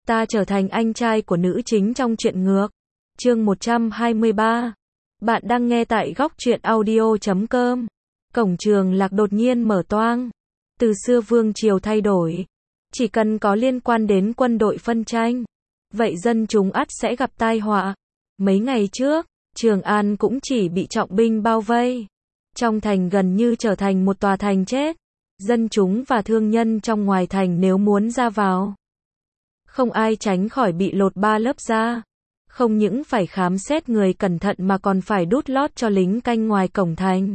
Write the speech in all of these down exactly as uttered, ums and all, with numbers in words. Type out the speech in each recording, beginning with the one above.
Ta trở thành anh trai của nữ chính trong truyện ngược. Chương một trăm hai mươi ba. Bạn đang nghe tại góc truyện audio chấm com. Cổng Trường Lạc đột nhiên mở toang. Từ xưa vương triều thay đổi, chỉ cần có liên quan đến quân đội phân tranh, vậy dân chúng ắt sẽ gặp tai họa. Mấy ngày trước, Trường An cũng chỉ bị trọng binh bao vây. Trong thành gần như trở thành một tòa thành chết. Dân chúng và thương nhân trong ngoài thành nếu muốn ra vào, không ai tránh khỏi bị lột ba lớp da. Không những phải khám xét người cẩn thận mà còn phải đút lót cho lính canh ngoài cổng thành.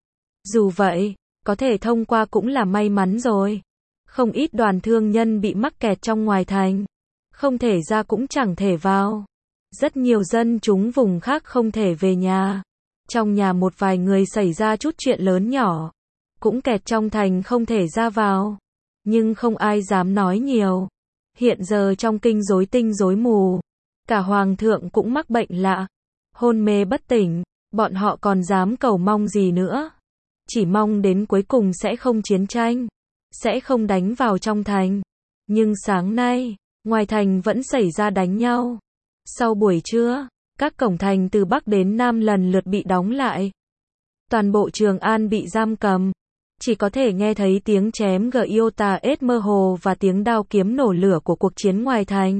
Dù vậy, có thể thông qua cũng là may mắn rồi. Không ít đoàn thương nhân bị mắc kẹt trong ngoài thành. Không thể ra cũng chẳng thể vào. Rất nhiều dân chúng vùng khác không thể về nhà. Trong nhà một vài người xảy ra chút chuyện lớn nhỏ, cũng kẹt trong thành không thể ra vào. Nhưng không ai dám nói nhiều. Hiện giờ trong kinh rối tinh rối mù, cả hoàng thượng cũng mắc bệnh lạ, hôn mê bất tỉnh, bọn họ còn dám cầu mong gì nữa? Chỉ mong đến cuối cùng sẽ không chiến tranh, sẽ không đánh vào trong thành. Nhưng sáng nay, ngoài thành vẫn xảy ra đánh nhau. Sau buổi trưa, các cổng thành từ Bắc đến Nam lần lượt bị đóng lại. Toàn bộ Trường An bị giam cầm. Chỉ có thể nghe thấy tiếng chém giota ết mơ hồ và tiếng đao kiếm nổ lửa của cuộc chiến ngoài thành.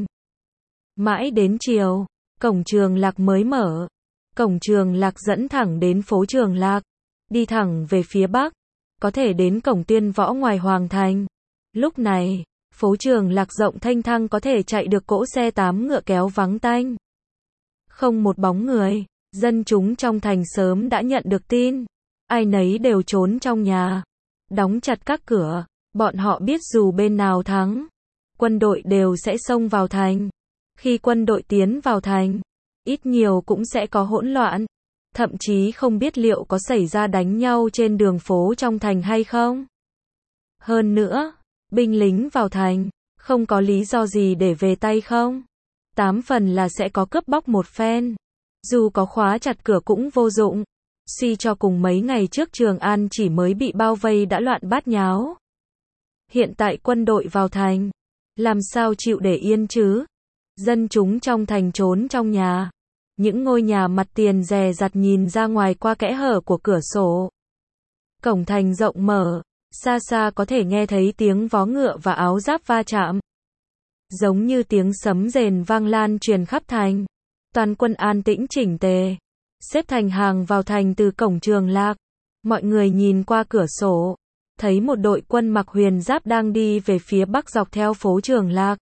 Mãi đến chiều, cổng Trường Lạc mới mở. Cổng Trường Lạc dẫn thẳng đến phố Trường Lạc, đi thẳng về phía bắc, có thể đến cổng Tuyên Võ ngoài hoàng thành. Lúc này, phố Trường Lạc rộng thênh thang có thể chạy được cỗ xe tám ngựa kéo vắng tanh. Không một bóng người, dân chúng trong thành sớm đã nhận được tin. Ai nấy đều trốn trong nhà, đóng chặt các cửa. Bọn họ biết dù bên nào thắng, quân đội đều sẽ xông vào thành. Khi quân đội tiến vào thành, ít nhiều cũng sẽ có hỗn loạn. Thậm chí không biết liệu có xảy ra đánh nhau trên đường phố trong thành hay không. Hơn nữa, binh lính vào thành, không có lý do gì để về tay không. Tám phần là sẽ có cướp bóc một phen. Dù có khóa chặt cửa cũng vô dụng. Suy cho cùng mấy ngày trước Trường An chỉ mới bị bao vây đã loạn bát nháo. Hiện tại quân đội vào thành, làm sao chịu để yên chứ? Dân chúng trong thành trốn trong nhà. Những ngôi nhà mặt tiền dè dặt nhìn ra ngoài qua kẽ hở của cửa sổ. Cổng thành rộng mở, xa xa có thể nghe thấy tiếng vó ngựa và áo giáp va chạm. Giống như tiếng sấm rền vang lan truyền khắp thành. Toàn quân an tĩnh chỉnh tề, xếp thành hàng vào thành từ cổng Trường Lạc. Mọi người nhìn qua cửa sổ, thấy một đội quân mặc huyền giáp đang đi về phía bắc dọc theo phố Trường Lạc.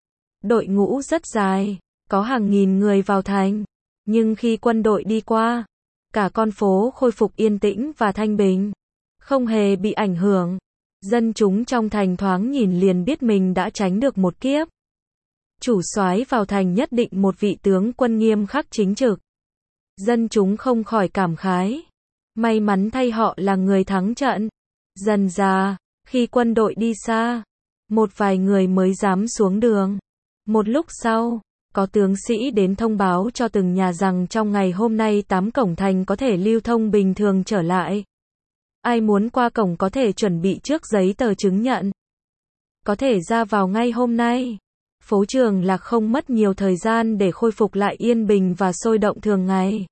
Đội ngũ rất dài, có hàng nghìn người vào thành. Nhưng khi quân đội đi qua, cả con phố khôi phục yên tĩnh và thanh bình, không hề bị ảnh hưởng. Dân chúng trong thành thoáng nhìn liền biết mình đã tránh được một kiếp. Chủ soái vào thành nhất định một vị tướng quân nghiêm khắc chính trực. Dân chúng không khỏi cảm khái. May mắn thay họ là người thắng trận. Dần dà, khi quân đội đi xa, một vài người mới dám xuống đường. Một lúc sau, có tướng sĩ đến thông báo cho từng nhà rằng trong ngày hôm nay tám cổng thành có thể lưu thông bình thường trở lại. Ai muốn qua cổng có thể chuẩn bị trước giấy tờ chứng nhận. Có thể ra vào ngay hôm nay. Phố Trường Lạc không mất nhiều thời gian để khôi phục lại yên bình và sôi động thường ngày.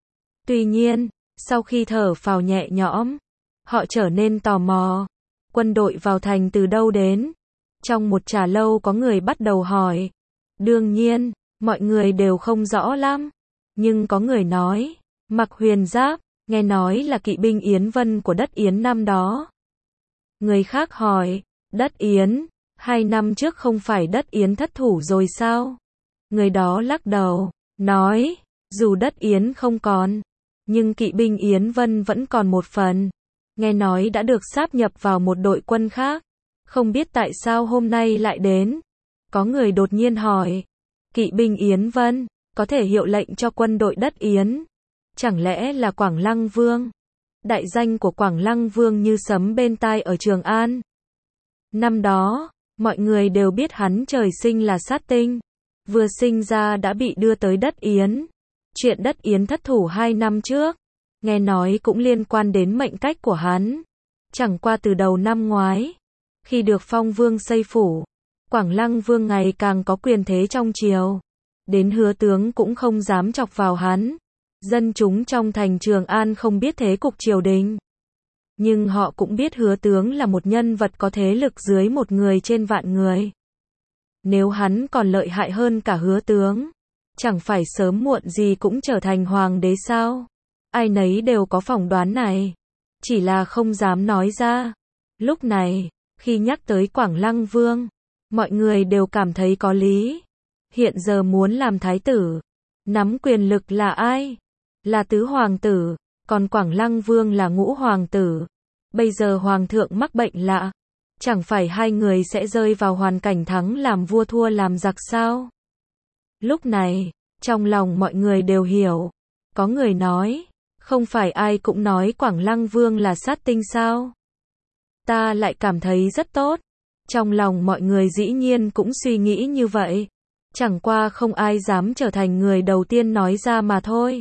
Tuy nhiên, sau khi thở phào nhẹ nhõm, họ trở nên tò mò. Quân đội vào thành từ đâu đến? Trong một trà lâu có người bắt đầu hỏi. Đương nhiên, mọi người đều không rõ lắm. Nhưng có người nói, mặc huyền giáp, nghe nói là kỵ binh Yến Vân của đất Yến năm đó. Người khác hỏi, đất Yến, hai năm trước không phải đất Yến thất thủ rồi sao? Người đó lắc đầu, nói, dù đất Yến không còn, nhưng kỵ binh Yến Vân vẫn còn một phần. Nghe nói đã được sáp nhập vào một đội quân khác. Không biết tại sao hôm nay lại đến. Có người đột nhiên hỏi, kỵ binh Yến Vân, có thể hiệu lệnh cho quân đội đất Yến. Chẳng lẽ là Quảng Lăng Vương? Đại danh của Quảng Lăng Vương như sấm bên tai ở Trường An. Năm đó, mọi người đều biết hắn trời sinh là sát tinh. Vừa sinh ra đã bị đưa tới đất Yến. Chuyện đất Yến thất thủ hai năm trước, nghe nói cũng liên quan đến mệnh cách của hắn. Chẳng qua từ đầu năm ngoái, khi được phong vương xây phủ, Quảng Lăng Vương ngày càng có quyền thế trong triều. Đến Hứa tướng cũng không dám chọc vào hắn. Dân chúng trong thành Trường An không biết thế cục triều đình. Nhưng họ cũng biết Hứa tướng là một nhân vật có thế lực dưới một người trên vạn người. Nếu hắn còn lợi hại hơn cả Hứa tướng, chẳng phải sớm muộn gì cũng trở thành hoàng đế sao? Ai nấy đều có phỏng đoán này, chỉ là không dám nói ra. Lúc này, khi nhắc tới Quảng Lăng Vương, mọi người đều cảm thấy có lý. Hiện giờ muốn làm thái tử, nắm quyền lực là ai? Là tứ hoàng tử, còn Quảng Lăng Vương là ngũ hoàng tử. Bây giờ hoàng thượng mắc bệnh lạ, chẳng phải hai người sẽ rơi vào hoàn cảnh thắng làm vua thua làm giặc sao? Lúc này, trong lòng mọi người đều hiểu. Có người nói, không phải ai cũng nói Quảng Lăng Vương là sát tinh sao? Ta lại cảm thấy rất tốt. Trong lòng mọi người dĩ nhiên cũng suy nghĩ như vậy. Chẳng qua không ai dám trở thành người đầu tiên nói ra mà thôi.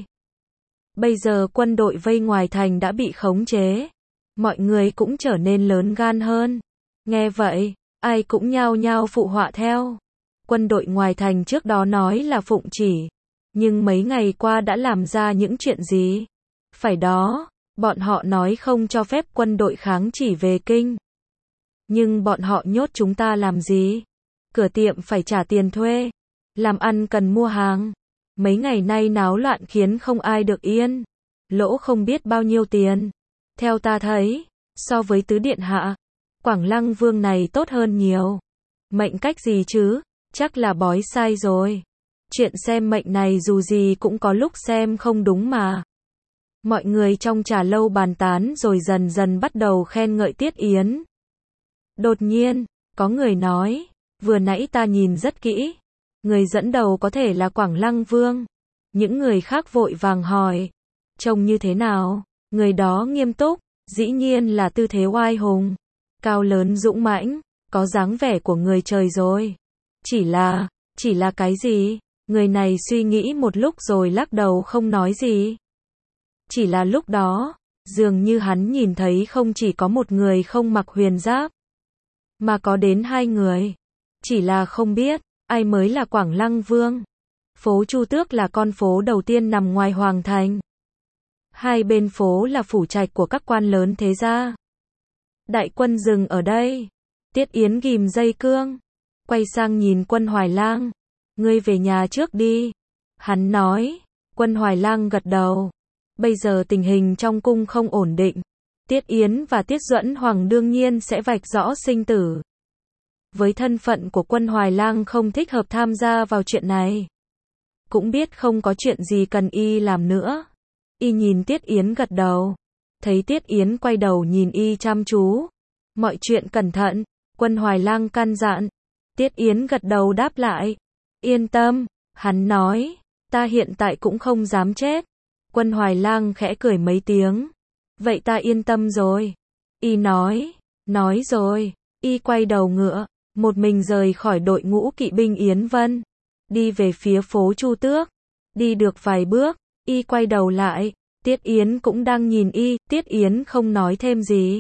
Bây giờ quân đội vây ngoài thành đã bị khống chế. Mọi người cũng trở nên lớn gan hơn. Nghe vậy, ai cũng nhao nhao phụ họa theo. Quân đội ngoài thành trước đó nói là phụng chỉ. Nhưng mấy ngày qua đã làm ra những chuyện gì? Phải đó, bọn họ nói không cho phép quân đội kháng chỉ về kinh. Nhưng bọn họ nhốt chúng ta làm gì? Cửa tiệm phải trả tiền thuê. Làm ăn cần mua hàng. Mấy ngày nay náo loạn khiến không ai được yên. Lỗ không biết bao nhiêu tiền. Theo ta thấy, so với tứ điện hạ, Quảng Lăng Vương này tốt hơn nhiều. Mệnh cách gì chứ? Chắc là bói sai rồi. Chuyện xem mệnh này dù gì cũng có lúc xem không đúng mà. Mọi người trong trà lâu bàn tán rồi dần dần bắt đầu khen ngợi Tiết Yến. Đột nhiên, có người nói, vừa nãy ta nhìn rất kỹ. Người dẫn đầu có thể là Quảng Lăng Vương. Những người khác vội vàng hỏi, trông như thế nào? Người đó nghiêm túc, dĩ nhiên là tư thế oai hùng, cao lớn dũng mãnh, có dáng vẻ của người trời rồi. Chỉ là, chỉ là cái gì? Người này suy nghĩ một lúc rồi lắc đầu không nói gì. Chỉ là lúc đó, dường như hắn nhìn thấy không chỉ có một người không mặc huyền giáp, mà có đến hai người. Chỉ là không biết, ai mới là Quảng Lăng Vương. Phố Chu Tước là con phố đầu tiên nằm ngoài hoàng thành. Hai bên phố là phủ trạch của các quan lớn thế gia. Đại quân dừng ở đây. Tiết Yến ghim dây cương, quay sang nhìn Quân Hoài Lang. Ngươi về nhà trước đi. Hắn nói. Quân Hoài Lang gật đầu. Bây giờ tình hình trong cung không ổn định. Tiết Yến và Tiết Duẫn Hoàng đương nhiên sẽ vạch rõ sinh tử. Với thân phận của Quân Hoài Lang không thích hợp tham gia vào chuyện này. Cũng biết không có chuyện gì cần y làm nữa. Y nhìn Tiết Yến gật đầu. Thấy Tiết Yến quay đầu nhìn y chăm chú. Mọi chuyện cẩn thận. Quân Hoài Lang căn dặn. Tiết Yến gật đầu đáp lại. Yên tâm. Hắn nói. Ta hiện tại cũng không dám chết. Quân Hoài Lang khẽ cười mấy tiếng. Vậy ta yên tâm rồi. Y nói. Nói rồi. Y quay đầu ngựa. Một mình rời khỏi đội ngũ kỵ binh Yến Vân. Đi về phía phố Chu Tước. Đi được vài bước. Y quay đầu lại. Tiết Yến cũng đang nhìn y. Tiết Yến không nói thêm gì.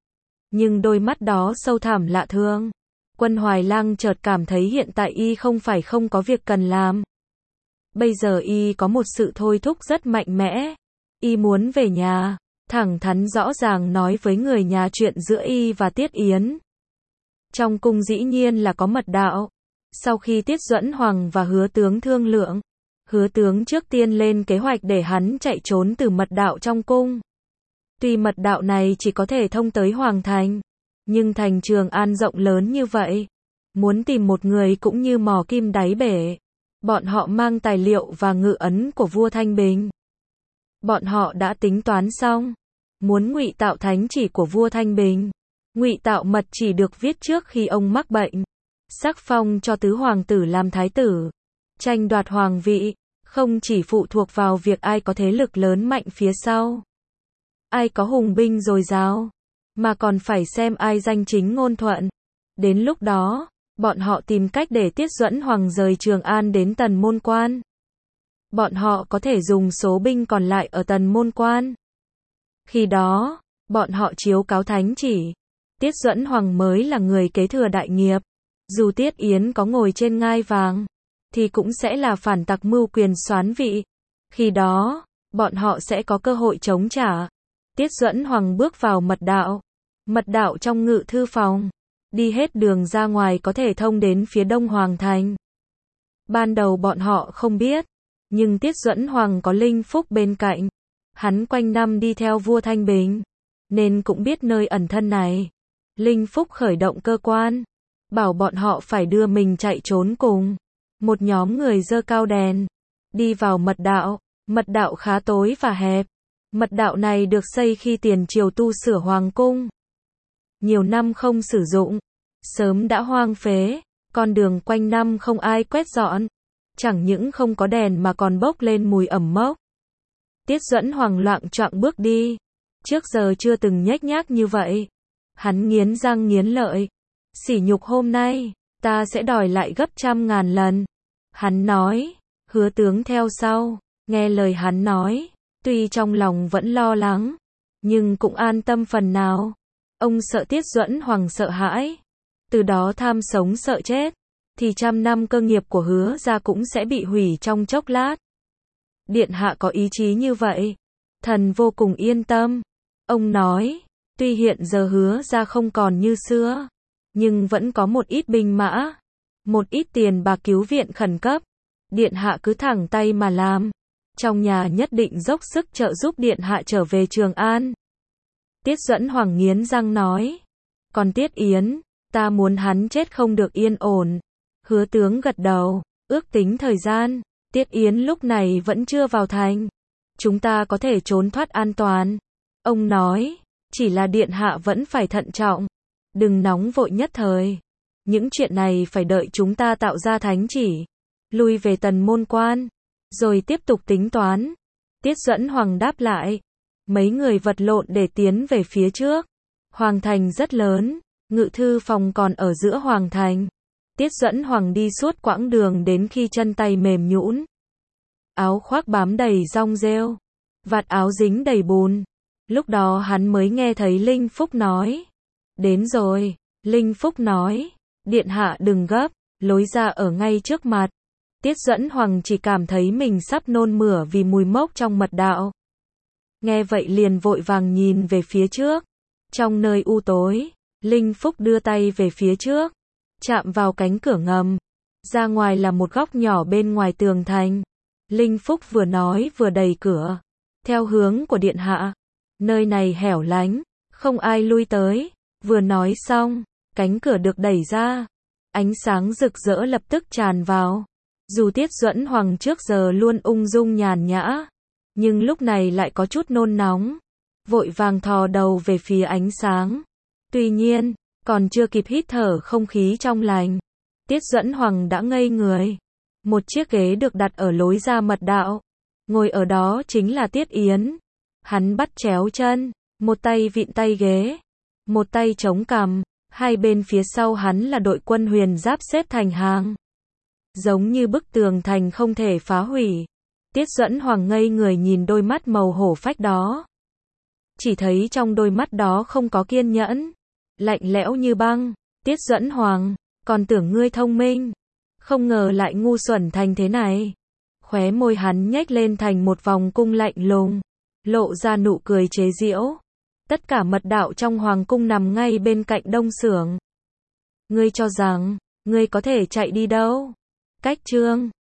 Nhưng đôi mắt đó sâu thẳm lạ thường. Quân Hoài Lang chợt cảm thấy hiện tại y không phải không có việc cần làm. Bây giờ y có một sự thôi thúc rất mạnh mẽ. Y muốn về nhà. Thẳng thắn rõ ràng nói với người nhà chuyện giữa y và Tiết Yến. Trong cung dĩ nhiên là có mật đạo. Sau khi Tiết Duẫn Hoàng và Hứa tướng thương lượng, Hứa tướng trước tiên lên kế hoạch để hắn chạy trốn từ mật đạo trong cung. Tuy mật đạo này chỉ có thể thông tới Hoàng thành, nhưng thành Trường An rộng lớn như vậy, muốn tìm một người cũng như mò kim đáy bể. Bọn họ mang tài liệu và ngự ấn của vua Thanh Bình. Bọn họ đã tính toán xong, muốn ngụy tạo thánh chỉ của vua Thanh Bình. Ngụy tạo mật chỉ được viết trước khi ông mắc bệnh, sắc phong cho tứ hoàng tử làm thái tử, tranh đoạt hoàng vị, không chỉ phụ thuộc vào việc ai có thế lực lớn mạnh phía sau, ai có hùng binh dồi dào, mà còn phải xem ai danh chính ngôn thuận. Đến lúc đó, bọn họ tìm cách để Tiết Duẫn Hoàng rời Trường An đến Tần Môn Quan. Bọn họ có thể dùng số binh còn lại ở Tần Môn Quan. Khi đó, bọn họ chiếu cáo thánh chỉ. Tiết Duẫn Hoàng mới là người kế thừa đại nghiệp. Dù Tiết Yến có ngồi trên ngai vàng, thì cũng sẽ là phản tặc mưu quyền soán vị. Khi đó, bọn họ sẽ có cơ hội chống trả. Tiết Duẫn Hoàng bước vào mật đạo. Mật đạo trong ngự thư phòng. Đi hết đường ra ngoài có thể thông đến phía đông Hoàng thành. Ban đầu bọn họ không biết, nhưng Tiết Duẫn Hoàng có Linh Phúc bên cạnh. Hắn quanh năm đi theo vua Thanh Bình, nên cũng biết nơi ẩn thân này. Linh Phúc khởi động cơ quan, bảo bọn họ phải đưa mình chạy trốn cùng. Một nhóm người giơ cao đèn, đi vào mật đạo. Mật đạo khá tối và hẹp. Mật đạo này được xây khi tiền triều tu sửa hoàng cung. Nhiều năm không sử dụng, sớm đã hoang phế, con đường quanh năm không ai quét dọn. Chẳng những không có đèn mà còn bốc lên mùi ẩm mốc. Tiết Duẫn Hoàng loạng choạng bước đi. Trước giờ chưa từng nhếch nhác như vậy. Hắn nghiến răng nghiến lợi. Sỉ nhục hôm nay, ta sẽ đòi lại gấp trăm ngàn lần. Hắn nói, Hứa tướng theo sau, nghe lời hắn nói, tuy trong lòng vẫn lo lắng, nhưng cũng an tâm phần nào. Ông sợ Tiết Duẫn Hoàng sợ hãi, từ đó tham sống sợ chết, thì trăm năm cơ nghiệp của Hứa gia cũng sẽ bị hủy trong chốc lát. Điện hạ có ý chí như vậy, thần vô cùng yên tâm. Ông nói, tuy hiện giờ Hứa gia không còn như xưa, nhưng vẫn có một ít binh mã, một ít tiền bạc cứu viện khẩn cấp. Điện hạ cứ thẳng tay mà làm, trong nhà nhất định dốc sức trợ giúp điện hạ trở về Trường An. Tiết Duẫn Hoàng nghiến răng nói, còn Tiết Yến, ta muốn hắn chết không được yên ổn. Hứa tướng gật đầu, ước tính thời gian, Tiết Yến lúc này vẫn chưa vào thành. Chúng ta có thể trốn thoát an toàn. Ông nói, chỉ là điện hạ vẫn phải thận trọng, đừng nóng vội nhất thời. Những chuyện này phải đợi chúng ta tạo ra thánh chỉ, lui về Tần Môn Quan, rồi tiếp tục tính toán. Tiết Duẫn Hoàng đáp lại. Mấy người vật lộn để tiến về phía trước. Hoàng thành rất lớn, ngự thư phòng còn ở giữa Hoàng thành. Tiết Duẫn Hoàng đi suốt quãng đường đến khi chân tay mềm nhũn. Áo khoác bám đầy rong rêu, vạt áo dính đầy bùn. Lúc đó hắn mới nghe thấy Linh Phúc nói. Đến rồi, Linh Phúc nói. Điện hạ đừng gấp, lối ra ở ngay trước mặt. Tiết Duẫn Hoàng chỉ cảm thấy mình sắp nôn mửa vì mùi mốc trong mật đạo. Nghe vậy liền vội vàng nhìn về phía trước. Trong nơi u tối, Linh Phúc đưa tay về phía trước, chạm vào cánh cửa ngầm. Ra ngoài là một góc nhỏ bên ngoài tường thành. Linh Phúc vừa nói vừa đẩy cửa. Theo hướng của điện hạ. Nơi này hẻo lánh, không ai lui tới. Vừa nói xong, cánh cửa được đẩy ra. Ánh sáng rực rỡ lập tức tràn vào. Dù Tiết Duẫn Hoàng trước giờ luôn ung dung nhàn nhã, nhưng lúc này lại có chút nôn nóng, vội vàng thò đầu về phía ánh sáng. Tuy nhiên, còn chưa kịp hít thở không khí trong lành, Tiết Duẫn Hoàng đã ngây người. Một chiếc ghế được đặt ở lối ra mật đạo. Ngồi ở đó chính là Tiết Yến. Hắn bắt chéo chân, một tay vịn tay ghế, một tay chống cằm. Hai bên phía sau hắn là đội quân huyền giáp xếp thành hàng, giống như bức tường thành không thể phá hủy. Tiết Duẫn Hoàng ngây người nhìn đôi mắt màu hổ phách đó. Chỉ thấy trong đôi mắt đó không có kiên nhẫn, lạnh lẽo như băng. Tiết Duẫn Hoàng, còn tưởng ngươi thông minh, không ngờ lại ngu xuẩn thành thế này. Khóe môi hắn nhếch lên thành một vòng cung lạnh lùng, lộ ra nụ cười chế giễu. Tất cả mật đạo trong hoàng cung nằm ngay bên cạnh đông xưởng. Ngươi cho rằng, ngươi có thể chạy đi đâu? Cách chương